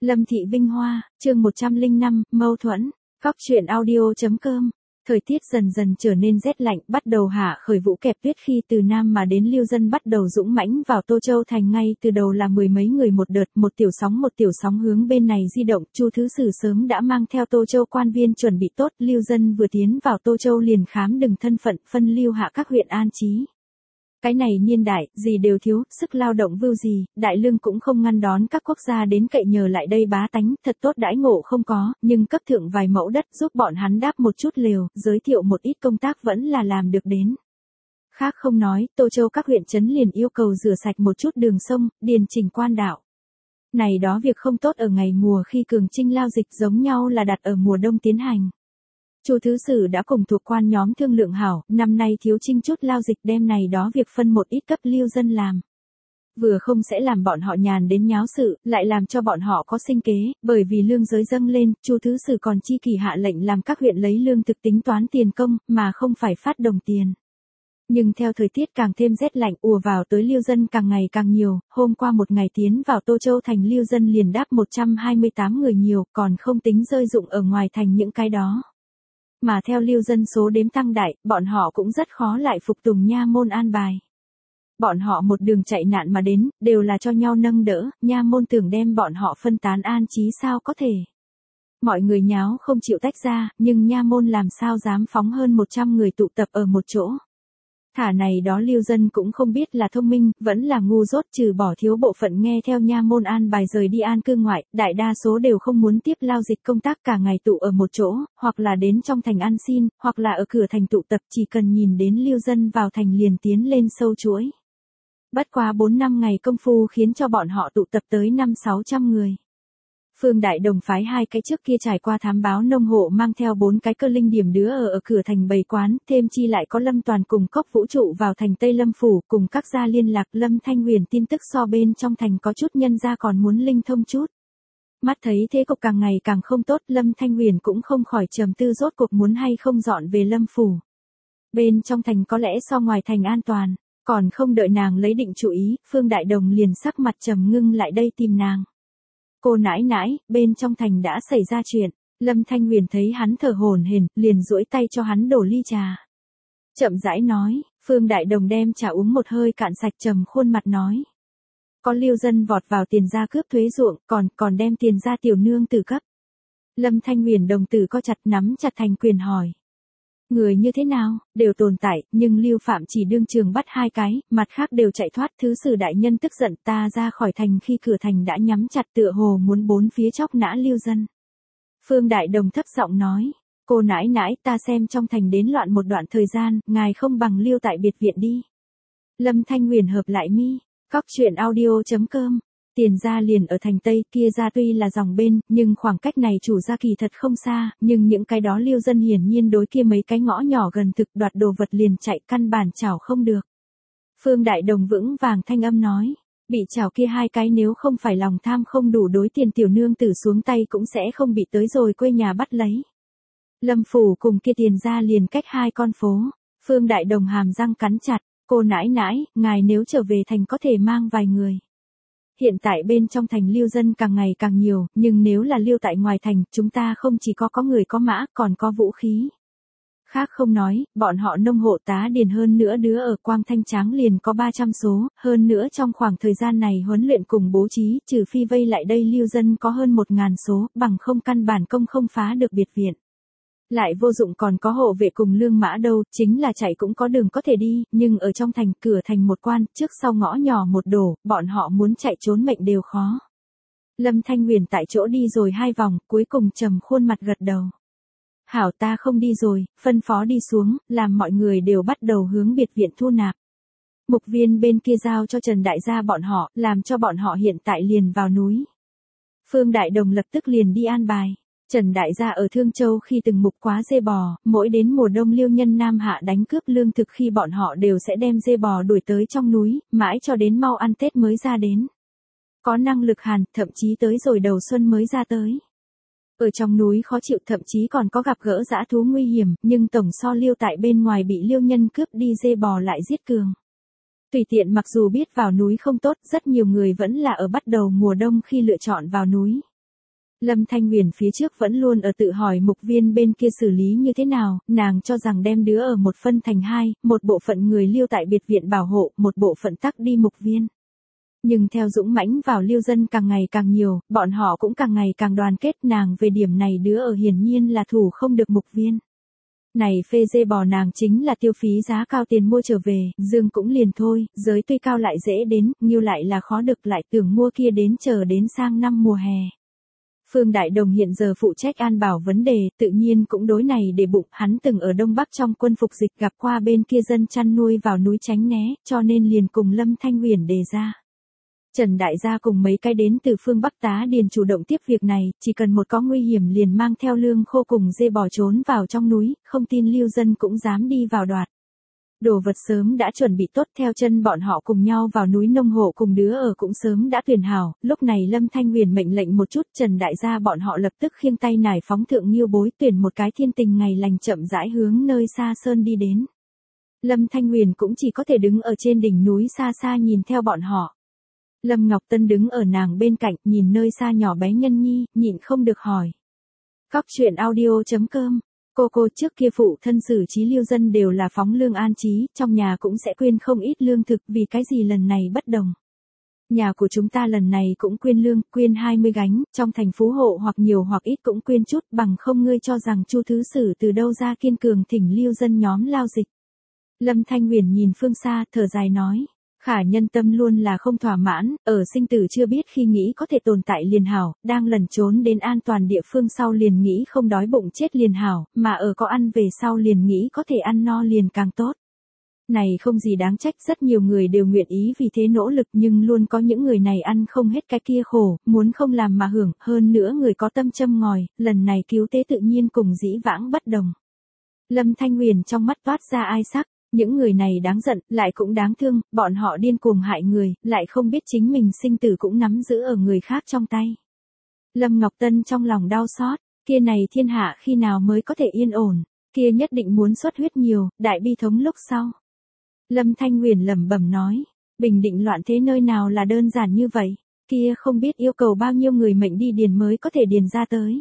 Lâm Thị Vinh Hoa, chương 105, mâu thuẫn. Góc truyện audio.com. Thời tiết dần dần trở nên rét lạnh, bắt đầu hạ khởi vũ kẹp tuyết khi từ Nam mà đến lưu dân bắt đầu dũng mãnh vào Tô Châu thành. Ngay từ đầu là mười mấy người một đợt, một tiểu sóng hướng bên này di động. Chu Thứ Sử sớm đã mang theo Tô Châu quan viên chuẩn bị tốt, lưu dân vừa tiến vào Tô Châu liền khám đừng thân phận, phân lưu hạ các huyện an trí. Cái này niên đại, gì đều thiếu, sức lao động vưu gì, đại lương cũng không ngăn đón các quốc gia đến cậy nhờ lại đây bá tánh, thật tốt đãi ngộ không có, nhưng cấp thượng vài mẫu đất giúp bọn hắn đáp một chút lều, giới thiệu một ít công tác vẫn là làm được đến. Khác không nói, Tô Châu các huyện trấn liền yêu cầu rửa sạch một chút đường sông, điền chỉnh quan đạo. Này đó việc không tốt ở ngày mùa khi cường trinh lao dịch giống nhau là đặt ở mùa đông tiến hành. Chu Thứ Sử đã cùng thuộc quan nhóm thương lượng hảo, năm nay thiếu trinh chút lao dịch đem này đó việc phân một ít cấp lưu dân làm. Vừa không sẽ làm bọn họ nhàn đến nháo sự, lại làm cho bọn họ có sinh kế, bởi vì lương giới dâng lên, Chu Thứ Sử còn chi kỳ hạ lệnh làm các huyện lấy lương thực tính toán tiền công, mà không phải phát đồng tiền. Nhưng theo thời tiết càng thêm rét lạnh ùa vào tới lưu dân càng ngày càng nhiều, hôm qua một ngày tiến vào Tô Châu thành lưu dân liền đáp 128 người nhiều, còn không tính rơi dụng ở ngoài thành những cái đó. Mà theo lưu dân số đếm tăng đại, bọn họ cũng rất khó lại phục tùng nha môn an bài. Bọn họ một đường chạy nạn mà đến, đều là cho nhau nâng đỡ, nha môn tưởng đem bọn họ phân tán an trí sao có thể. Mọi người nháo không chịu tách ra, nhưng nha môn làm sao dám phóng hơn 100 người tụ tập ở một chỗ. Thả này đó lưu dân cũng không biết là thông minh, vẫn là ngu dốt, trừ bỏ thiếu bộ phận nghe theo nha môn an bài rời đi an cư ngoại, đại đa số đều không muốn tiếp lao dịch công tác cả ngày tụ ở một chỗ, hoặc là đến trong thành ăn xin, hoặc là ở cửa thành tụ tập, chỉ cần nhìn đến lưu dân vào thành liền tiến lên sâu chuỗi. Bất quá 4-5 ngày công phu khiến cho bọn họ tụ tập tới 500-600 người. Phương Đại Đồng phái hai cái trước kia trải qua thám báo nông hộ mang theo 4 cái cơ linh điểm đứa ở cửa thành bày quán, thêm chi lại có Lâm Toàn cùng Cốc Vũ Trụ vào thành Tây Lâm Phủ, cùng các gia liên lạc. Lâm Thanh Huyền tin tức so bên trong thành có chút nhân ra còn muốn linh thông chút. Mắt thấy thế cục càng ngày càng không tốt, Lâm Thanh Huyền cũng không khỏi trầm tư rốt cuộc muốn hay không dọn về Lâm Phủ. Bên trong thành có lẽ so ngoài thành an toàn, còn không đợi nàng lấy định chủ ý, Phương Đại Đồng liền sắc mặt trầm ngưng lại đây tìm nàng. Cô nãi nãi, bên trong thành đã xảy ra chuyện. Lâm Thanh Huyền thấy hắn thở hổn hển, liền duỗi tay cho hắn đổ ly trà. Chậm rãi nói, Phương Đại Đồng đem trà uống một hơi cạn sạch, trầm khuôn mặt nói. Có lưu dân vọt vào tiền gia cướp thuế ruộng, còn đem tiền gia tiểu nương tử cấp. Lâm Thanh Huyền đồng tử co chặt, nắm chặt thành quyền hỏi. Người như thế nào, đều tồn tại, nhưng Lưu Phạm chỉ đương trường bắt 2 cái, mặt khác đều chạy thoát. Thứ Sử đại nhân tức giận, ta ra khỏi thành khi cửa thành đã nhắm chặt, tựa hồ muốn bốn phía chóc nã lưu dân. Phương Đại Đồng thấp giọng nói, cô nãi nãi, ta xem trong thành đến loạn một đoạn thời gian, ngài không bằng lưu tại biệt viện đi. Lâm Thanh Huyền hợp lại mi, góc truyện audio.com. Tiền gia liền ở thành Tây, kia gia tuy là dòng bên, nhưng khoảng cách này chủ gia kỳ thật không xa, nhưng những cái đó lưu dân hiển nhiên đối kia mấy cái ngõ nhỏ gần thực đoạt đồ vật liền chạy, căn bản chảo không được. Phương Đại Đồng vững vàng thanh âm nói, bị chảo kia 2 cái nếu không phải lòng tham không đủ đối tiền tiểu nương tử xuống tay cũng sẽ không bị tới rồi quê nhà bắt lấy. Lâm Phủ cùng kia tiền gia liền cách 2 con phố. Phương Đại Đồng hàm răng cắn chặt, cô nãi nãi, ngài nếu trở về thành có thể mang vài người. Hiện tại bên trong thành lưu dân càng ngày càng nhiều, nhưng nếu là lưu tại ngoài thành, chúng ta không chỉ có người có mã, còn có vũ khí. Khác không nói, bọn họ nông hộ tá điền hơn nữa đứa ở Quang Thanh Tráng liền có 300 số, hơn nữa trong khoảng thời gian này huấn luyện cùng bố trí, trừ phi vây lại đây lưu dân có hơn 1000 số, bằng không căn bản công không phá được biệt viện. Lại vô dụng còn có hộ vệ cùng lương mã đâu, chính là chạy cũng có đường có thể đi, nhưng ở trong thành, cửa thành một quan, trước sau ngõ nhỏ một đổ, bọn họ muốn chạy trốn mệnh đều khó. Lâm Thanh Huyền tại chỗ đi rồi 2 vòng, cuối cùng trầm khuôn mặt gật đầu. Hảo, ta không đi rồi, phân phó đi xuống, làm mọi người đều bắt đầu hướng biệt viện thu nạp. Mục Viên bên kia giao cho Trần Đại gia bọn họ, làm cho bọn họ hiện tại liền vào núi. Phương Đại Đồng lập tức liền đi an bài. Trần Đại gia ở Thương Châu khi từng mục quá dê bò, mỗi đến mùa đông lưu nhân Nam Hạ đánh cướp lương thực khi bọn họ đều sẽ đem dê bò đuổi tới trong núi, mãi cho đến mau ăn Tết mới ra đến. Có năng lực hàn, thậm chí tới rồi đầu xuân mới ra tới. Ở trong núi khó chịu, thậm chí còn có gặp gỡ dã thú nguy hiểm, nhưng tổng so lưu tại bên ngoài bị lưu nhân cướp đi dê bò lại giết cường. Tùy tiện mặc dù biết vào núi không tốt, rất nhiều người vẫn là ở bắt đầu mùa đông khi lựa chọn vào núi. Lâm Thanh Huyền phía trước vẫn luôn ở tự hỏi mục viên bên kia xử lý như thế nào, nàng cho rằng đem đứa ở một phân thành hai, một bộ phận người lưu tại biệt viện bảo hộ, một bộ phận tắc đi mục viên. Nhưng theo dũng mãnh vào lưu dân càng ngày càng nhiều, bọn họ cũng càng ngày càng đoàn kết, nàng về điểm này đứa ở hiển nhiên là thủ không được mục viên. Này phê dê bò nàng chính là tiêu phí giá cao tiền mua trở về, dương cũng liền thôi, giới tuy cao lại dễ đến, nghiêu lại là khó được, lại tưởng mua kia đến chờ đến sang năm mùa hè. Phương Đại Đồng hiện giờ phụ trách an bảo vấn đề, tự nhiên cũng đối này để bụng, hắn từng ở Đông Bắc trong quân phục dịch gặp qua bên kia dân chăn nuôi vào núi tránh né, cho nên liền cùng Lâm Thanh Huyền đề ra. Trần Đại gia cùng mấy cái đến từ phương Bắc tá điền chủ động tiếp việc này, chỉ cần một có nguy hiểm liền mang theo lương khô cùng dê bò trốn vào trong núi, không tin lưu dân cũng dám đi vào đoạt. Đồ vật sớm đã chuẩn bị tốt, theo chân bọn họ cùng nhau vào núi nông hộ, cùng đứa ở cũng sớm đã tuyển hảo, lúc này Lâm Thanh Huyền mệnh lệnh một chút, Trần Đại gia bọn họ lập tức khiêng tay nải phóng thượng Nghiêu Bối, tuyển một cái thiên tình ngày lành chậm rãi hướng nơi xa sơn đi đến. Lâm Thanh Huyền cũng chỉ có thể đứng ở trên đỉnh núi xa xa nhìn theo bọn họ. Lâm Ngọc Tân đứng ở nàng bên cạnh, nhìn nơi xa nhỏ bé nhân nhi, nhịn không được hỏi. Cóc truyện audio.com. Cô trước kia phụ thân xử trí lưu dân đều là phóng lương an trí, trong nhà cũng sẽ quyên không ít lương thực, vì cái gì lần này bất đồng. Nhà của chúng ta lần này cũng quyên lương, quyên 20 gánh, trong thành phú hộ hoặc nhiều hoặc ít cũng quyên chút, bằng không ngươi cho rằng Chu thứ sử từ đâu ra kiên cường thỉnh lưu dân nhóm lao dịch. Lâm Thanh Huyền nhìn phương xa, thở dài nói. Khả nhân tâm luôn là không thỏa mãn, ở sinh tử chưa biết khi nghĩ có thể tồn tại liền hảo, đang lẩn trốn đến an toàn địa phương sau liền nghĩ không đói bụng chết liền hảo, mà ở có ăn về sau liền nghĩ có thể ăn no liền càng tốt. Này không gì đáng trách, rất nhiều người đều nguyện ý vì thế nỗ lực, nhưng luôn có những người này ăn không hết cái kia khổ, muốn không làm mà hưởng, hơn nữa người có tâm châm ngòi, lần này cứu tế tự nhiên cùng dĩ vãng bất đồng. Lâm Thanh Huyền trong mắt toát ra ai sắc. Những người này đáng giận, lại cũng đáng thương, bọn họ điên cuồng hại người, lại không biết chính mình sinh tử cũng nắm giữ ở người khác trong tay. Lâm Ngọc Tân trong lòng đau xót, kia này thiên hạ khi nào mới có thể yên ổn, kia nhất định muốn xuất huyết nhiều, đại bi thống lúc sau. Lâm Thanh Huyền lẩm bẩm nói, bình định loạn thế nơi nào là đơn giản như vậy, kia không biết yêu cầu bao nhiêu người mệnh đi điền mới có thể điền ra tới.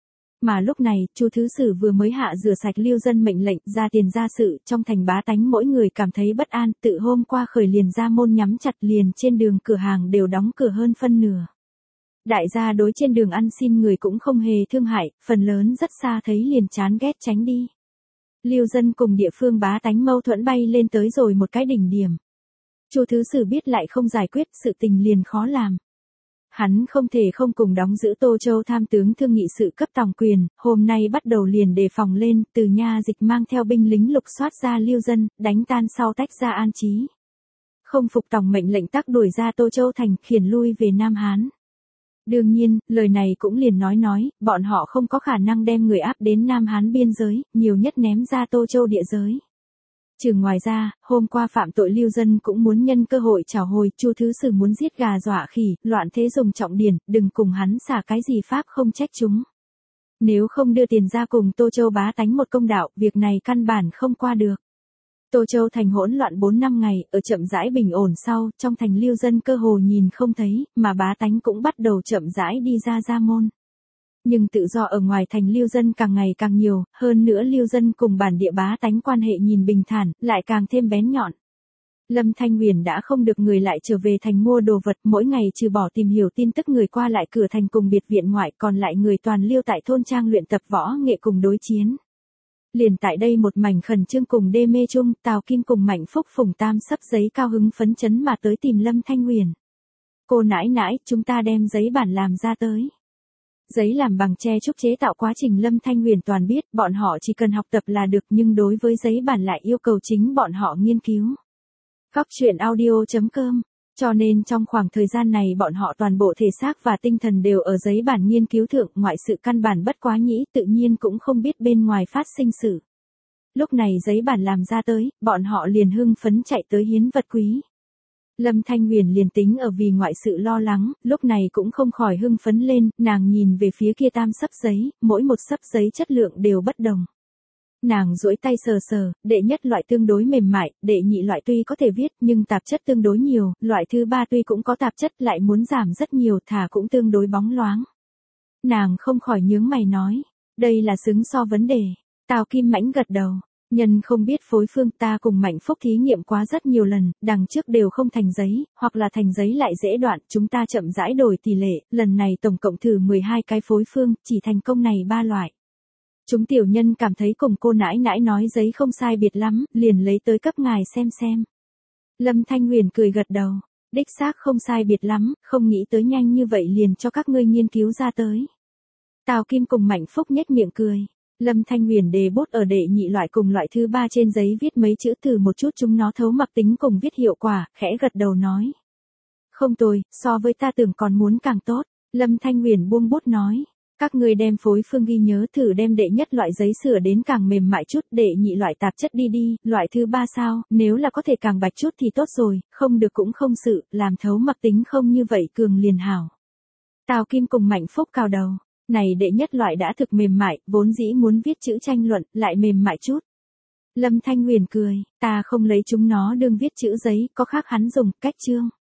Mà lúc này, Chu thứ sử vừa mới hạ rửa sạch lưu dân mệnh lệnh, ra tiền ra sự, trong thành bá tánh mỗi người cảm thấy bất an, tự hôm qua khởi liền ra môn nhắm chặt, liền trên đường cửa hàng đều đóng cửa hơn phân nửa. Đại gia đối trên đường ăn xin người cũng không hề thương hại, phần lớn rất xa thấy liền chán ghét tránh đi. Lưu dân cùng địa phương bá tánh mâu thuẫn bay lên tới rồi một cái đỉnh điểm. Chu thứ sử biết lại không giải quyết, sự tình liền khó làm. Hắn không thể không cùng đóng giữ Tô Châu tham tướng thương nghị sự cấp tòng quyền, hôm nay bắt đầu liền đề phòng lên, từ nha dịch mang theo binh lính lục soát ra lưu dân, đánh tan sau tách ra an trí. Không phục tòng mệnh lệnh tắc đuổi ra Tô Châu thành, khiển lui về Nam Hán. Đương nhiên, lời này cũng liền nói, bọn họ không có khả năng đem người áp đến Nam Hán biên giới, nhiều nhất ném ra Tô Châu địa giới. Trừ ngoài ra, hôm qua phạm tội lưu dân cũng muốn nhân cơ hội trảo hồi, Chu thứ sử muốn giết gà dọa khỉ, loạn thế dùng trọng điển, đừng cùng hắn xả cái gì pháp không trách chúng. Nếu không đưa tiền ra cùng Tô Châu bá tánh một công đạo, việc này căn bản không qua được. Tô Châu thành hỗn loạn 4 năm ngày, ở chậm rãi bình ổn sau, trong thành lưu dân cơ hồ nhìn không thấy, mà bá tánh cũng bắt đầu chậm rãi đi ra môn. Nhưng tự do ở ngoài thành lưu dân càng ngày càng nhiều, hơn nữa lưu dân cùng bản địa bá tánh quan hệ nhìn bình thản, lại càng thêm bén nhọn. Lâm Thanh Huyền đã không được người lại trở về thành mua đồ vật, mỗi ngày trừ bỏ tìm hiểu tin tức người qua lại cửa thành cùng biệt viện ngoại, còn lại người toàn lưu tại thôn trang luyện tập võ nghệ cùng đối chiến. Liền tại đây một mảnh khẩn trương cùng đê mê chung, Tào Kim cùng Mạnh Phúc Phùng Tam sắp giấy cao hứng phấn chấn mà tới tìm Lâm Thanh Huyền. Cô nãi nãi, chúng ta đem giấy bản làm ra tới. Giấy làm bằng tre trúc chế tạo quá trình Lâm Thanh Huyền toàn biết, bọn họ chỉ cần học tập là được, nhưng đối với giấy bản lại yêu cầu chính bọn họ nghiên cứu. Cóc truyện audio.com. Cho nên trong khoảng thời gian này bọn họ toàn bộ thể xác và tinh thần đều ở giấy bản nghiên cứu thượng, ngoại sự căn bản bất quá nhĩ, tự nhiên cũng không biết bên ngoài phát sinh sự. Lúc này giấy bản làm ra tới, bọn họ liền hưng phấn chạy tới hiến vật quý. Lâm Thanh Huyền liền tính ở vì ngoại sự lo lắng, lúc này cũng không khỏi hưng phấn lên, nàng nhìn về phía kia tam sấp giấy, mỗi một sấp giấy chất lượng đều bất đồng. Nàng duỗi tay sờ, đệ nhất loại tương đối mềm mại, đệ nhị loại tuy có thể viết nhưng tạp chất tương đối nhiều, loại thứ ba tuy cũng có tạp chất lại muốn giảm rất nhiều, thả cũng tương đối bóng loáng. Nàng không khỏi nhướng mày nói. Đây là xứng so vấn đề. Tào Kim Mãnh gật đầu. Nhân không biết phối phương, ta cùng Mạnh Phúc thí nghiệm quá rất nhiều lần, đằng trước đều không thành giấy, hoặc là thành giấy lại dễ đoạn, chúng ta chậm rãi đổi tỷ lệ, lần này tổng cộng thử 12 cái phối phương, chỉ thành công này 3 loại. Chúng tiểu nhân cảm thấy cùng cô nãi nãi nói giấy không sai biệt lắm, liền lấy tới cấp ngài xem. Lâm Thanh Huyền cười gật đầu. Đích xác không sai biệt lắm, không nghĩ tới nhanh như vậy liền cho các ngươi nghiên cứu ra tới. Tào Kim cùng Mạnh Phúc nhếch miệng cười. Lâm Thanh Huyền đề bút ở đệ nhị loại cùng loại thứ 3 trên giấy viết mấy chữ từ một chút chúng nó thấu mặc tính cùng viết hiệu quả, khẽ gật đầu nói. Không tồi, so với ta tưởng còn muốn càng tốt. Lâm Thanh Huyền buông bút nói. Các ngươi đem phối phương ghi nhớ thử đem đệ nhất loại giấy sửa đến càng mềm mại chút, đệ nhị loại tạp chất đi, loại thứ 3 sao, nếu là có thể càng bạch chút thì tốt rồi, không được cũng không sự, làm thấu mặc tính không như vậy cường liền hảo. Tào Kim cùng Mạnh Phúc cào đầu. Này đệ nhất loại đã thực mềm mại, vốn dĩ muốn viết chữ tranh luận, lại mềm mại chút. Lâm Thanh Huyền cười, ta không lấy chúng nó đương viết chữ giấy, có khác hắn dùng, cách chương.